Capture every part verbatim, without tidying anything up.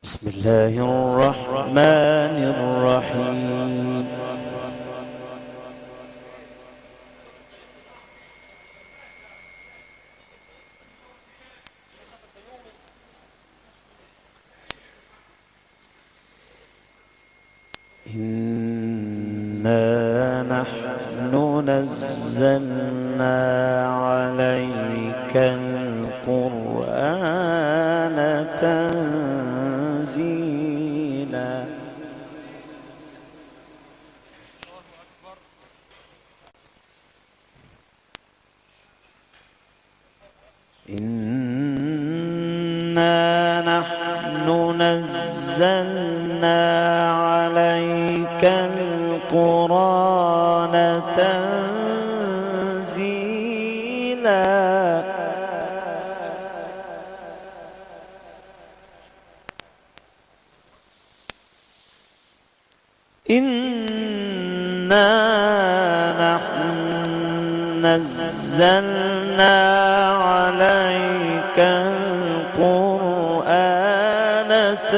بسم الله الرحمن الرحيم. إنا نحن نزلنا عليك القرآن تنزيلا. إنا نحن نزلنا عليك القرآن تنزيلا. إنا نحن نزلنا عليك القرآن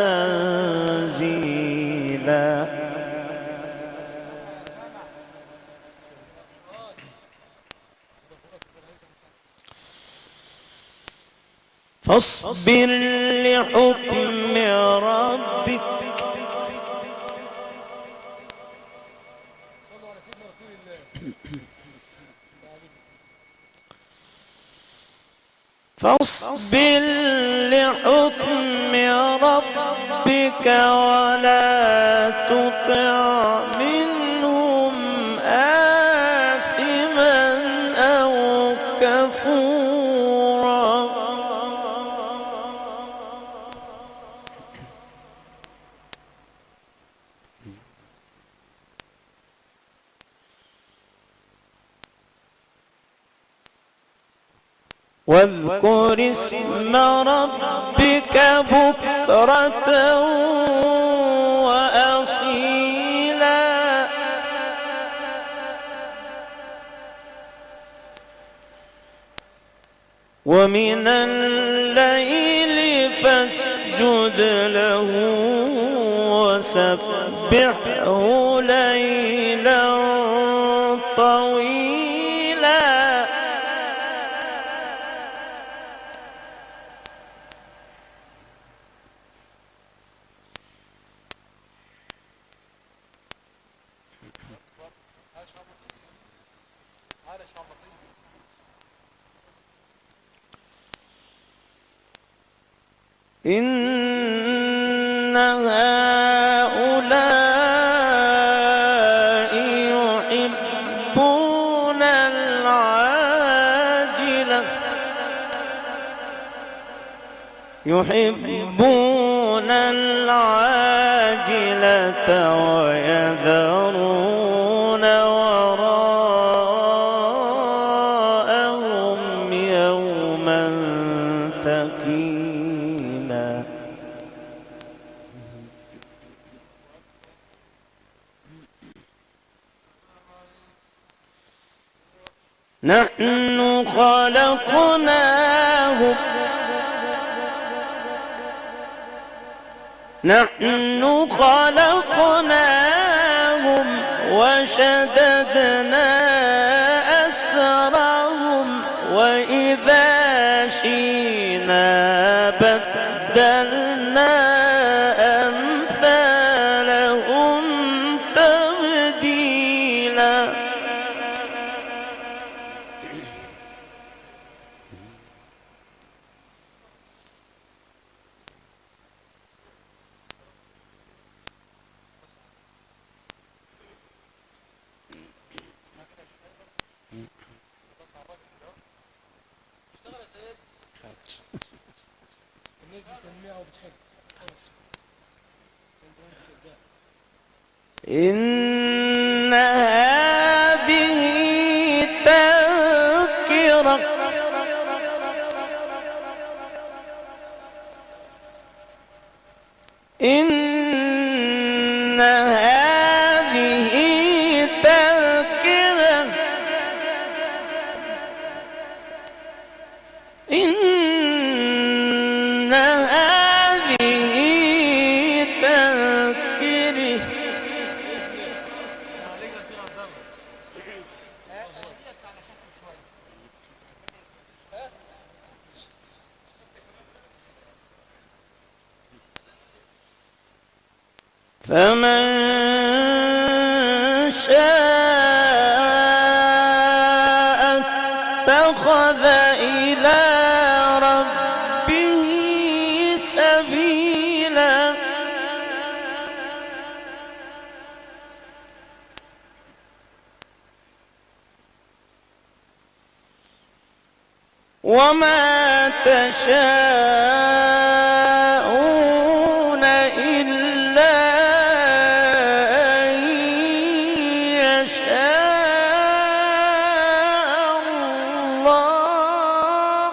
تنزيلا. فاصبر لحكم ربك فاصبر لحكم ربك ولا تطع منهم آثما أو كفورا. واذكر اسم ربك بكرة وأصيلا. ومن الليل فاسجد له وسبحه ليلا طويلا. إن هؤلاء يحبون العاجلة يحبون العاجلة ويذرون وراءهم يوما ثقيلا. نحن خلقناهم نحن خلقناهم وشددنا أسرهم وإذا شئنا بدلنا أمثالهم تبديلا. إن هذه تذكرة إن هذه تذكرة إن هذه فمن شاء اتخذ إلى ربه سبيلا وما تشاءون إلا أن يشاء الله.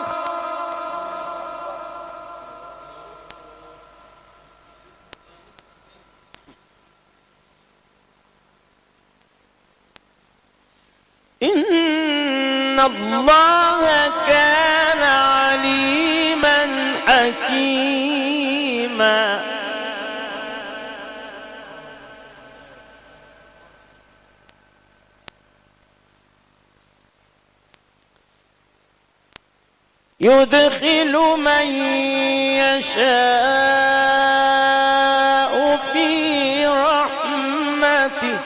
إن الله كان عليما حكيما. يدخل من يشاء في رحمته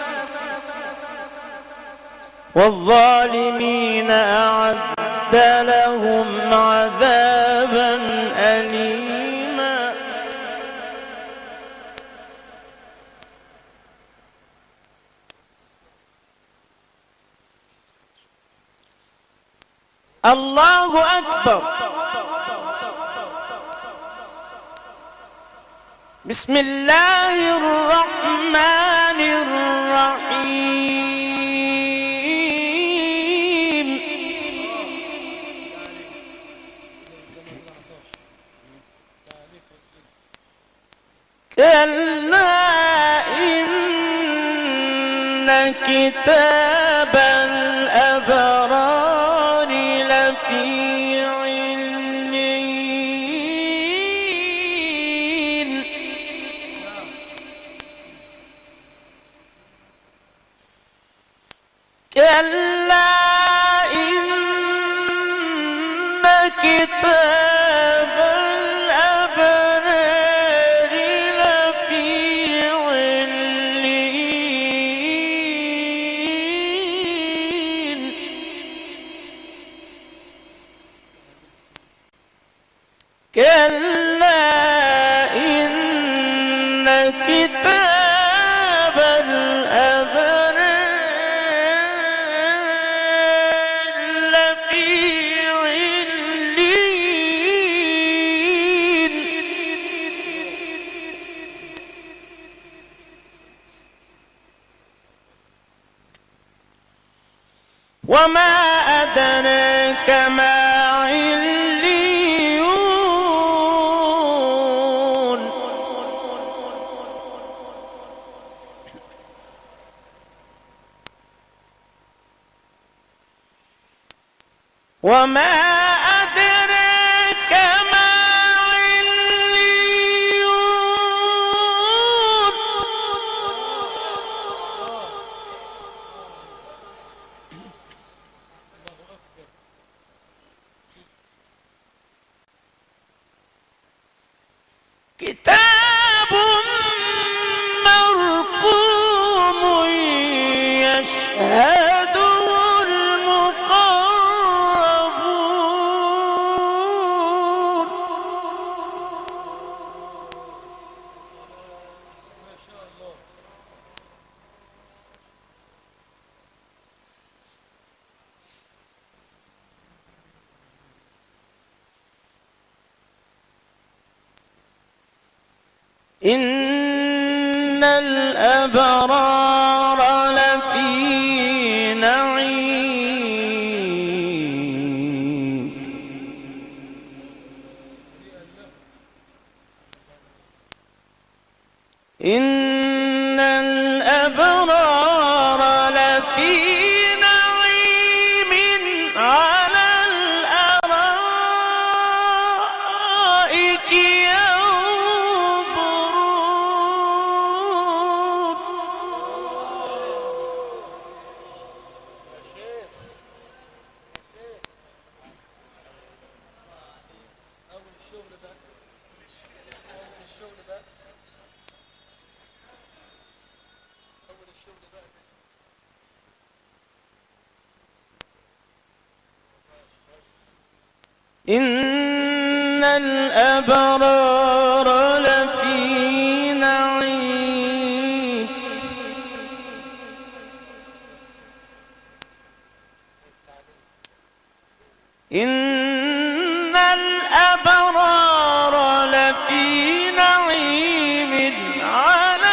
والظالمين أعد لهم عذابا أليما. الله أكبر. بسم الله الرحمن الرحيم. كلا إن كتاب الأبرار لفي عليين. كلا إن كتاب الأبرار لفي عليين. كلا إن كتاب الأبرار لفي عليين. وما أدراك ما عليون. وما أدراك ما عليون. كتاب مرقوم يشهده المقربون. إن الأبرار لفي نعيم. إن الأبرار لفي نعيم على الأرائك ينظرون. إن الأبرار لفي نعيم. إن الأبرار لفي نعيم على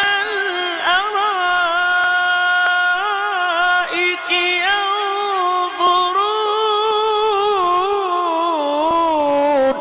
الأرائك ينظرون.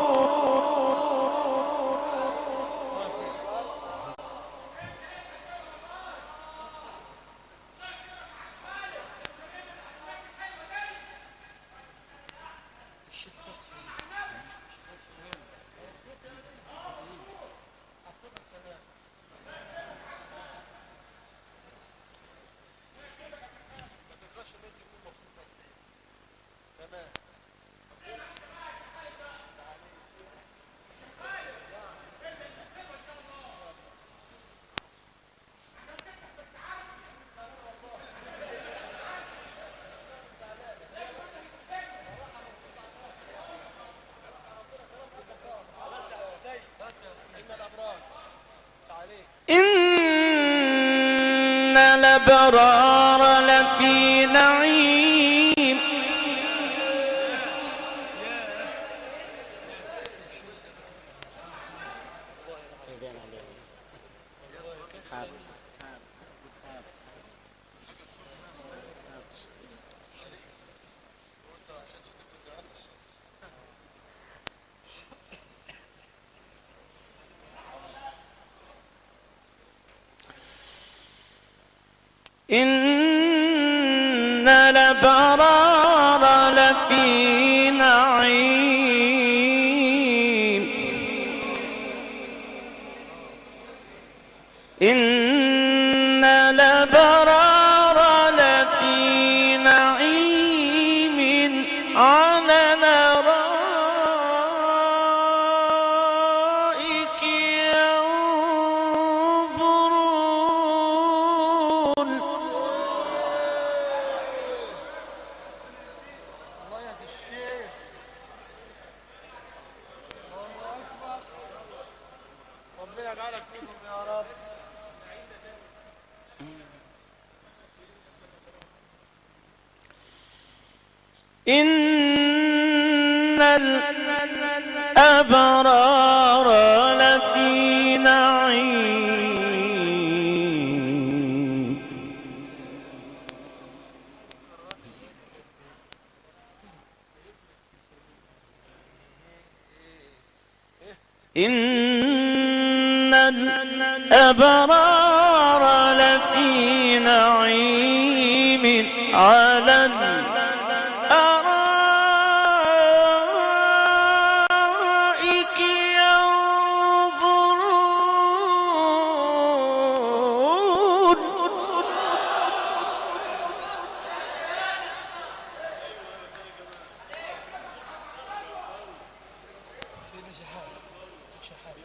إن الأبرار لفي نعيم. إن الأبرار لفي نعيم. إن الأبرار لفي نعيم على الأرائك ينظرون. الله يا الشيخ، الله أكبر، ربنا يجعلك منهم يا رب. إن الأبرار لفي نعيم. إن الأبرار لفي نعيم على الأرائك ينظرون. سيدنا شحات شحات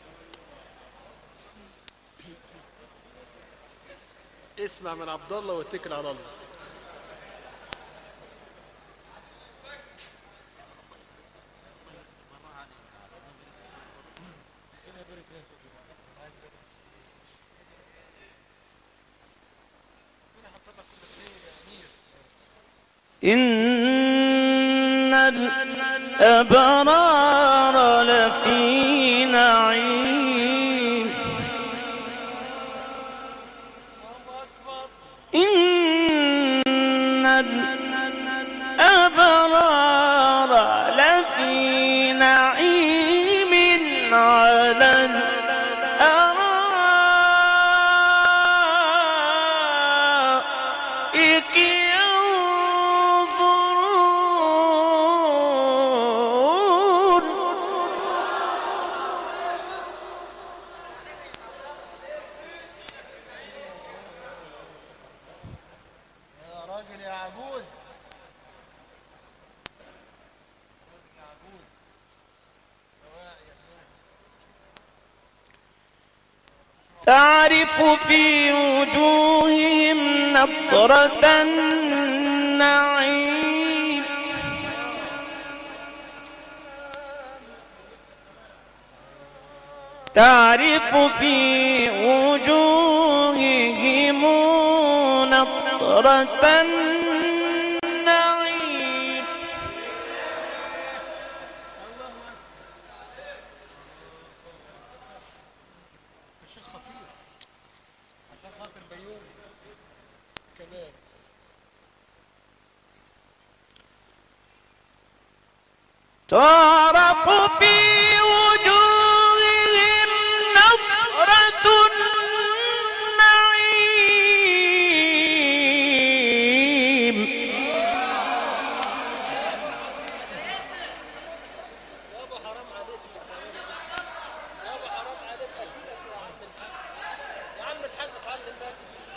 اسمع من عبد الله واتكل على الله. إن الأبرار لفي نعيم. إن الأبرار لفي نعيم على الأرائك ينظرون. يا راجل يا عجوز، يا عجوز دواعي يا أخوي. تعرف في وجوههم نضرة النعيم. تعرف في وجوههم نضرة النعيم. شيخ خطير عشان خاطر بيوم كمان. تعرف في وجوههم نضرة النعيم. يابا حرام عليك يابا حرام عليك اشيلك يا عم الحاج. يا عم الحاج اتعلم بقى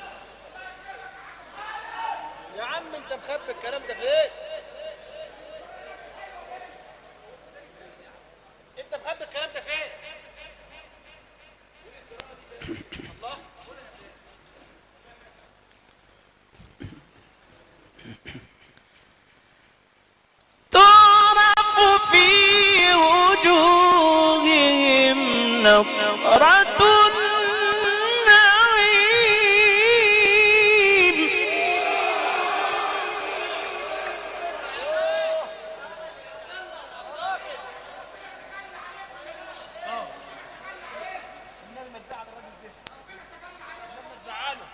يا عم. انت مخبي الكلام ده فين؟ انت مخبي الكلام ده فين؟ الله. تعرف في وجوههم نضرة النعيم. الناس ما تزعل الراجل ده. الناس ما تزعله.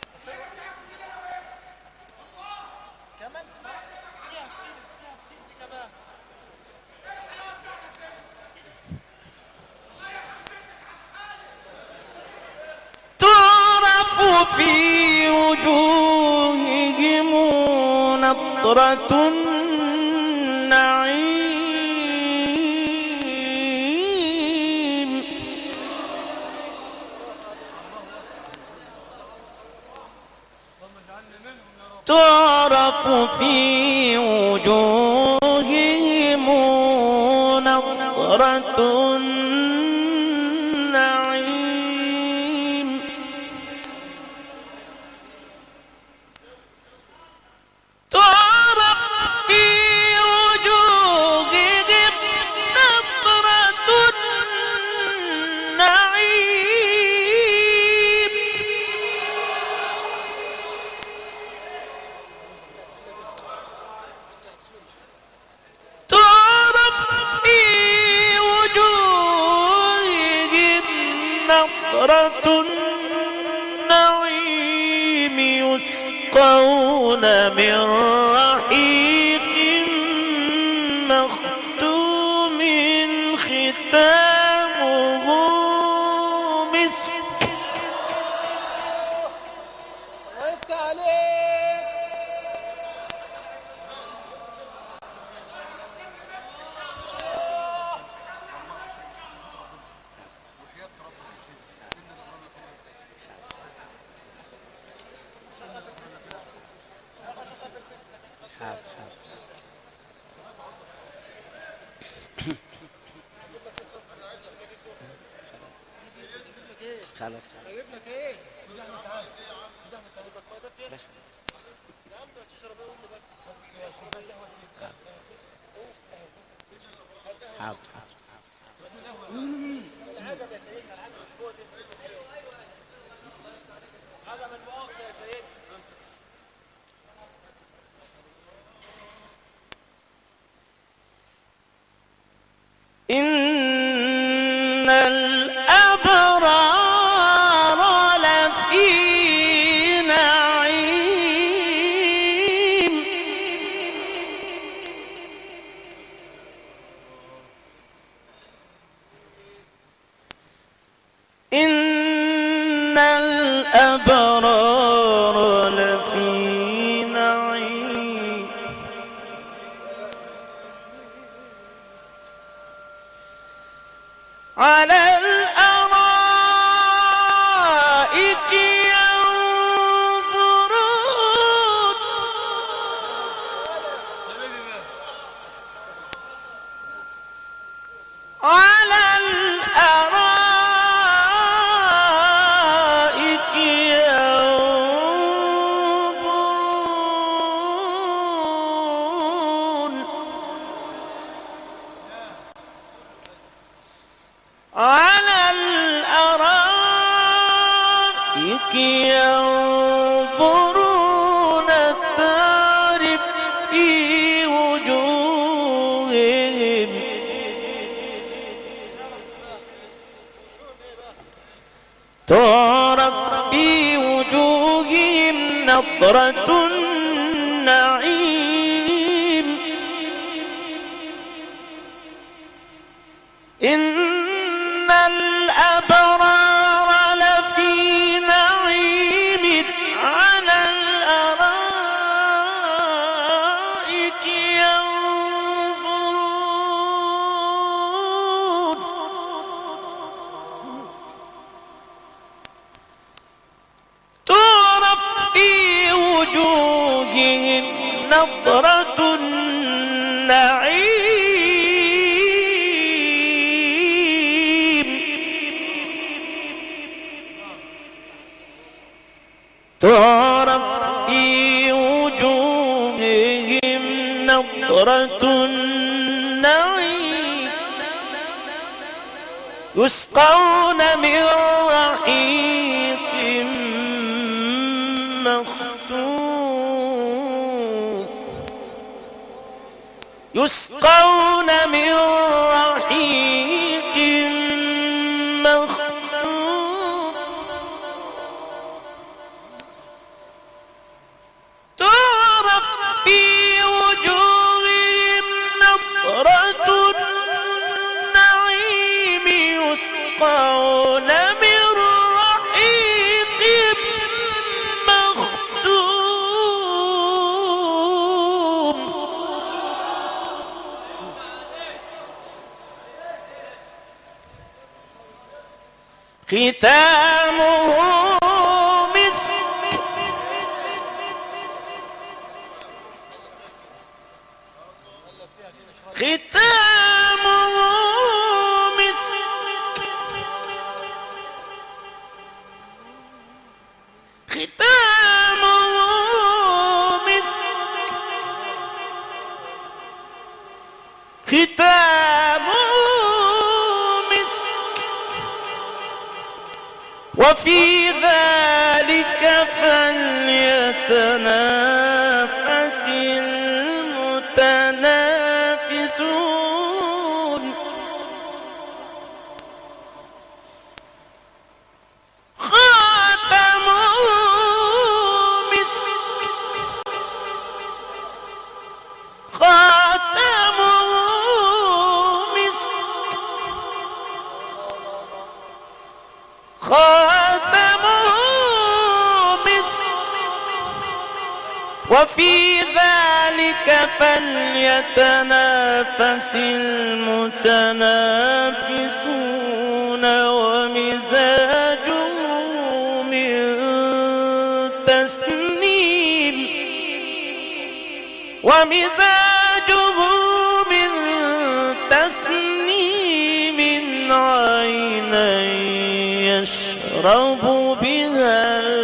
كمان فيها كتير فيها كتير دي كمان. تعرف في وجوههم نضرة النعيم. تعرف في وجوههم نضرة النعيم. تعرف في وجوههم نضرة النعيم. تعرف في وجوههم نضرة النعيم. يسقون من رحيق مختوم ختامه مسك. الله يفتح عليك. خلاص اجيب لك ايه؟ ده احنا تعال. ده احنا تعال. ما ده فين؟ يا عم تشرب ايه؟ قول لي بس. حاضر. العجب يا سيدنا العجب الفوق دي. عجب المؤاخذة يا سيدنا. إن الأبرار لفي نعيم. إن الأبرار لفي نعيم. على الأرائك ينظرون. على الأرائك ينظرون. ينظرون تعرف في وجوههم تعرف في وجوههم نظرة النعيم إن الأبرار لفي نعيم على الأرائك ينظرون تعرف في وجوههم نظرة النعيم تعرف في وجوههم نظرة النعيم يسقون من رحيق مختوم يسقون من رحيق مختوم تعرف في وجوههم نظرة النعيم يسقون من رحيق مختوم ختامه مسك ختامه مسك ختامه مسك ختامه مسك وفي ذلك فليتنافس المتنافسون خاتمه مسك خاتمه مسك خاتمه مسك وفي ذلك فليتنافس المتنافسون ومزاجه من تسنيم ومزاجه من تسنيم عينا يشرب بها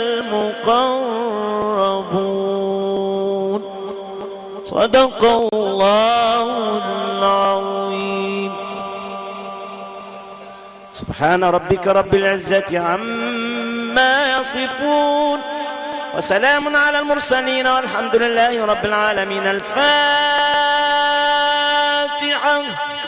المقربون صدق الله العظيم. سبحان ربك رب العزة عما يصفون وسلام على المرسلين والحمد لله رب العالمين. الفاتحة.